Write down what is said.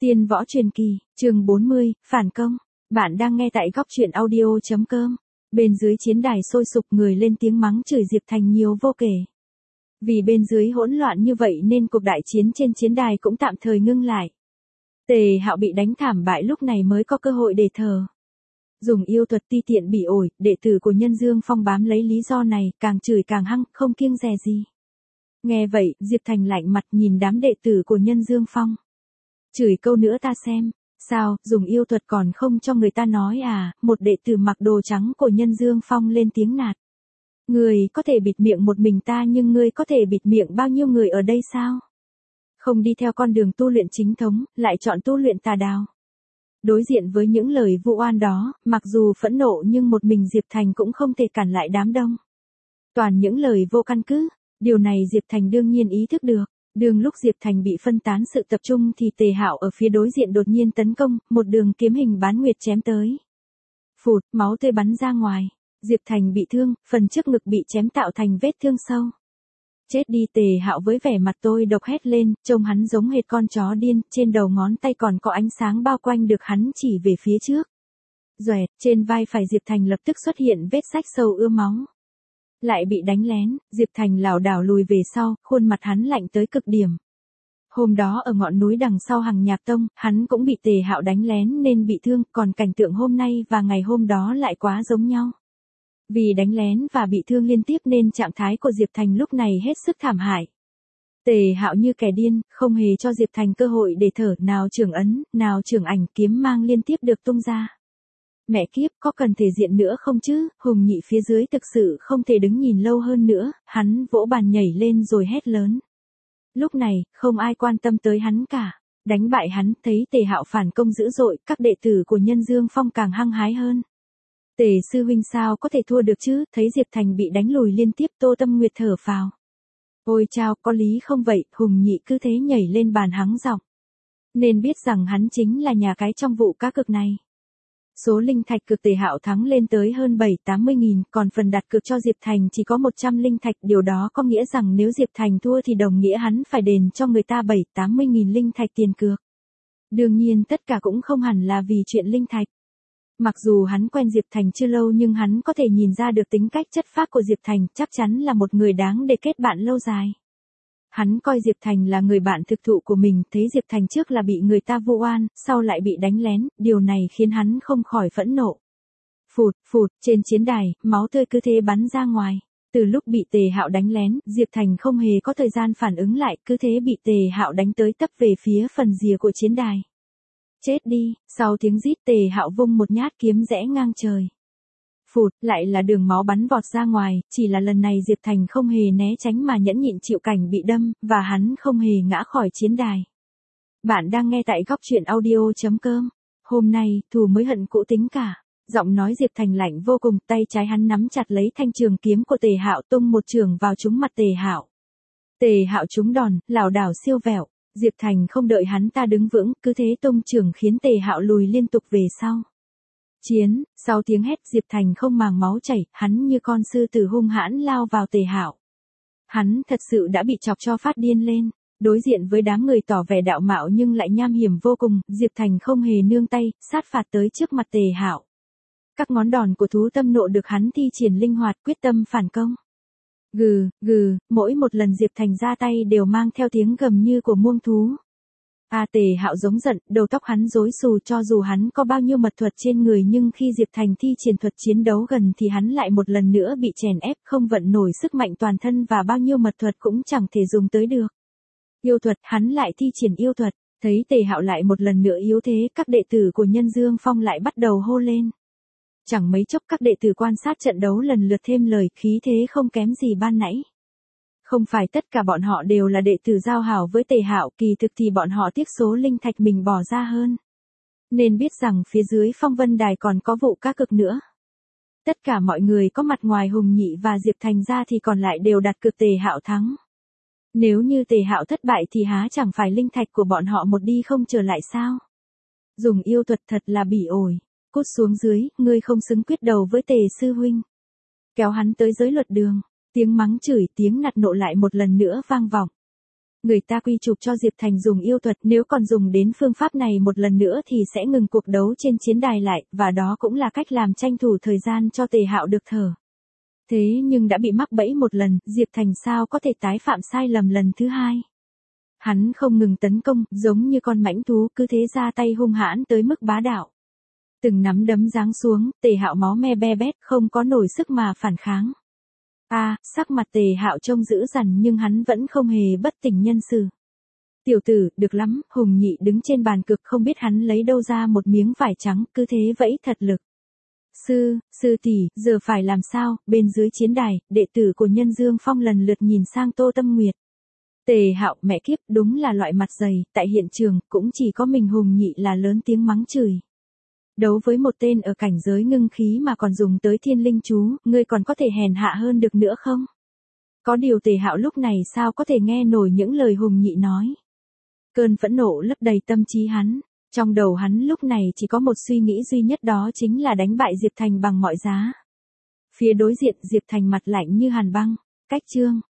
Tiên võ truyền kỳ, chương 40, phản công. Bạn đang nghe tại góc truyện audio.com. Bên dưới chiến đài sôi sục người lên tiếng mắng chửi Diệp Thành nhiều vô kể. Vì bên dưới hỗn loạn như vậy nên cuộc đại chiến trên chiến đài cũng tạm thời ngưng lại. Tề Hạo bị đánh thảm bại lúc này mới có cơ hội để thờ. Dùng yêu thuật ti tiện bị ổi, đệ tử của Nhân Dương Phong bám lấy lý do này, càng chửi càng hăng, không kiêng dè gì. Nghe vậy, Diệp Thành lạnh mặt nhìn đám đệ tử của Nhân Dương Phong. Chửi câu nữa ta xem, sao, dùng yêu thuật còn không cho người ta nói à, một đệ tử mặc đồ trắng của Nhân Dương Phong lên tiếng nạt. Người có thể bịt miệng một mình ta nhưng ngươi có thể bịt miệng bao nhiêu người ở đây sao? Không đi theo con đường tu luyện chính thống, lại chọn tu luyện tà đạo. Đối diện với những lời vu oan đó, mặc dù phẫn nộ nhưng một mình Diệp Thành cũng không thể cản lại đám đông. Toàn những lời vô căn cứ, điều này Diệp Thành đương nhiên ý thức được. Đường lúc Diệp Thành bị phân tán sự tập trung thì Tề Hạo ở phía đối diện đột nhiên tấn công, một đường kiếm hình bán nguyệt chém tới. Phụt, máu tươi bắn ra ngoài. Diệp Thành bị thương, phần trước ngực bị chém tạo thành vết thương sâu. Chết đi, Tề Hạo với vẻ mặt tôi độc hét lên, trông hắn giống hệt con chó điên, trên đầu ngón tay còn có ánh sáng bao quanh được hắn chỉ về phía trước. Doẹt, trên vai phải Diệp Thành lập tức xuất hiện vết rách sâu ưa máu. Lại bị đánh lén, Diệp Thành lảo đảo lùi về sau, khuôn mặt hắn lạnh tới cực điểm. Hôm đó ở ngọn núi đằng sau Hằng Nhạc Tông, hắn cũng bị Tề Hạo đánh lén nên bị thương, còn cảnh tượng hôm nay và ngày hôm đó lại quá giống nhau. Vì đánh lén và bị thương liên tiếp nên trạng thái của Diệp Thành lúc này hết sức thảm hại. Tề Hạo như kẻ điên, không hề cho Diệp Thành cơ hội để thở, nào trưởng ấn, nào trưởng ảnh, kiếm mang liên tiếp được tung ra. Mẹ kiếp, có cần thể diện nữa không chứ? Hùng Nhị phía dưới thực sự không thể đứng nhìn lâu hơn nữa, hắn vỗ bàn nhảy lên rồi hét lớn. Lúc này, không ai quan tâm tới hắn cả. Đánh bại hắn, thấy Tề Hạo phản công dữ dội, các đệ tử của Nhân Dương Phong càng hăng hái hơn. Tề sư huynh sao có thể thua được chứ? Thấy Diệp Thành bị đánh lùi liên tiếp, Tô Tâm Nguyệt thở phào. Ôi chao, có lý không vậy? Hùng Nhị cứ thế nhảy lên bàn hắng giọng. Nên biết rằng hắn chính là nhà cái trong vụ cá cược này. Số linh thạch cực Tề Hạo thắng lên tới hơn 7-80 nghìn, còn phần đặt cược cho Diệp Thành chỉ có 100 linh thạch, điều đó có nghĩa rằng nếu Diệp Thành thua thì đồng nghĩa hắn phải đền cho người ta 7-80 nghìn linh thạch tiền cược. Đương nhiên tất cả cũng không hẳn là vì chuyện linh thạch. Mặc dù hắn quen Diệp Thành chưa lâu nhưng hắn có thể nhìn ra được tính cách chất phác của Diệp Thành, chắc chắn là một người đáng để kết bạn lâu dài. Hắn coi Diệp Thành là người bạn thực thụ của mình, thấy Diệp Thành trước là bị người ta vu oan, sau lại bị đánh lén, điều này khiến hắn không khỏi phẫn nộ. Phụt, phụt, trên chiến đài, máu tươi cứ thế bắn ra ngoài. Từ lúc bị Tề Hạo đánh lén, Diệp Thành không hề có thời gian phản ứng lại, cứ thế bị Tề Hạo đánh tới tấp về phía phần rìa của chiến đài. Chết đi, sau tiếng rít Tề Hạo vung một nhát kiếm rẽ ngang trời. Phụt, lại là đường máu bắn vọt ra ngoài, chỉ là lần này Diệp Thành không hề né tránh mà nhẫn nhịn chịu cảnh bị đâm, và hắn không hề ngã khỏi chiến đài. Bạn đang nghe tại góc truyện audio.com. Hôm nay, thù mới hận cũ tính cả. Giọng nói Diệp Thành lạnh vô cùng, tay trái hắn nắm chặt lấy thanh trường kiếm của Tề Hạo tung một chưởng vào trúng mặt Tề Hạo. Tề Hạo trúng đòn, lảo đảo siêu vẹo. Diệp Thành không đợi hắn ta đứng vững, cứ thế tung chưởng khiến Tề Hạo lùi liên tục về sau. Chiến, sau tiếng hét Diệp Thành không màng máu chảy, hắn như con sư tử hung hãn lao vào Tề Hạo. Hắn thật sự đã bị chọc cho phát điên lên, đối diện với đám người tỏ vẻ đạo mạo nhưng lại nham hiểm vô cùng, Diệp Thành không hề nương tay, sát phạt tới trước mặt Tề Hạo. Các ngón đòn của thú tâm nộ được hắn thi triển linh hoạt, quyết tâm phản công. Gừ, gừ, mỗi một lần Diệp Thành ra tay đều mang theo tiếng gầm như của muông thú. Tề Hạo giống giận, đầu tóc hắn rối xù, cho dù hắn có bao nhiêu mật thuật trên người nhưng khi Diệp Thành thi triển thuật chiến đấu gần thì hắn lại một lần nữa bị chèn ép, không vận nổi sức mạnh toàn thân và bao nhiêu mật thuật cũng chẳng thể dùng tới được. Yêu thuật, hắn lại thi triển yêu thuật, thấy Tề Hạo lại một lần nữa yếu thế, các đệ tử của Nhân Dương Phong lại bắt đầu hô lên. Chẳng mấy chốc các đệ tử quan sát trận đấu lần lượt thêm lời, khí thế không kém gì ban nãy. Không phải tất cả bọn họ đều là đệ tử giao hảo với Tề Hạo, kỳ thực thì bọn họ tiếc số linh thạch mình bỏ ra hơn. Nên biết rằng phía dưới Phong Vân Đài còn có vụ cá cược nữa. Tất cả mọi người có mặt ngoài Hùng Nhị và Diệp Thành ra thì còn lại đều đặt cược Tề Hạo thắng. Nếu như Tề Hạo thất bại thì há chẳng phải linh thạch của bọn họ một đi không trở lại sao? Dùng yêu thuật thật là bỉ ổi. Cút xuống dưới, ngươi không xứng quyết đầu với Tề sư huynh. Kéo hắn tới giới luật đường. Tiếng mắng chửi, tiếng nạt nộ lại một lần nữa vang vọng. Người ta quy chụp cho Diệp Thành dùng yêu thuật, nếu còn dùng đến phương pháp này một lần nữa thì sẽ ngừng cuộc đấu trên chiến đài lại, và đó cũng là cách làm tranh thủ thời gian cho Tề Hạo được thở. Thế nhưng đã bị mắc bẫy một lần, Diệp Thành sao có thể tái phạm sai lầm lần thứ hai. Hắn không ngừng tấn công, giống như con mãnh thú, cứ thế ra tay hung hãn tới mức bá đạo. Từng nắm đấm giáng xuống, Tề Hạo máu me be bét, không có nổi sức mà phản kháng. Sắc mặt Tề Hạo trông dữ dằn nhưng hắn vẫn không hề bất tỉnh nhân sự. Tiểu tử, được lắm, Hùng Nhị đứng trên bàn cược không biết hắn lấy đâu ra một miếng vải trắng, cứ thế vẫy thật lực. Sư tỷ, giờ phải làm sao? Bên dưới chiến đài, đệ tử của Nhân Dương Phong lần lượt nhìn sang Tô Tâm Nguyệt. Tề Hạo, mẹ kiếp, đúng là loại mặt dày, tại hiện trường, cũng chỉ có mình Hùng Nhị là lớn tiếng mắng chửi. Đấu với một tên ở cảnh giới ngưng khí mà còn dùng tới thiên linh chú, ngươi còn có thể hèn hạ hơn được nữa không? Có điều Tề Hạo lúc này sao có thể nghe nổi những lời Hùng Nhị nói. Cơn phẫn nộ lấp đầy tâm trí hắn, trong đầu hắn lúc này chỉ có một suy nghĩ duy nhất, đó chính là đánh bại Diệp Thành bằng mọi giá. Phía đối diện Diệp Thành mặt lạnh như hàn băng, cách chương.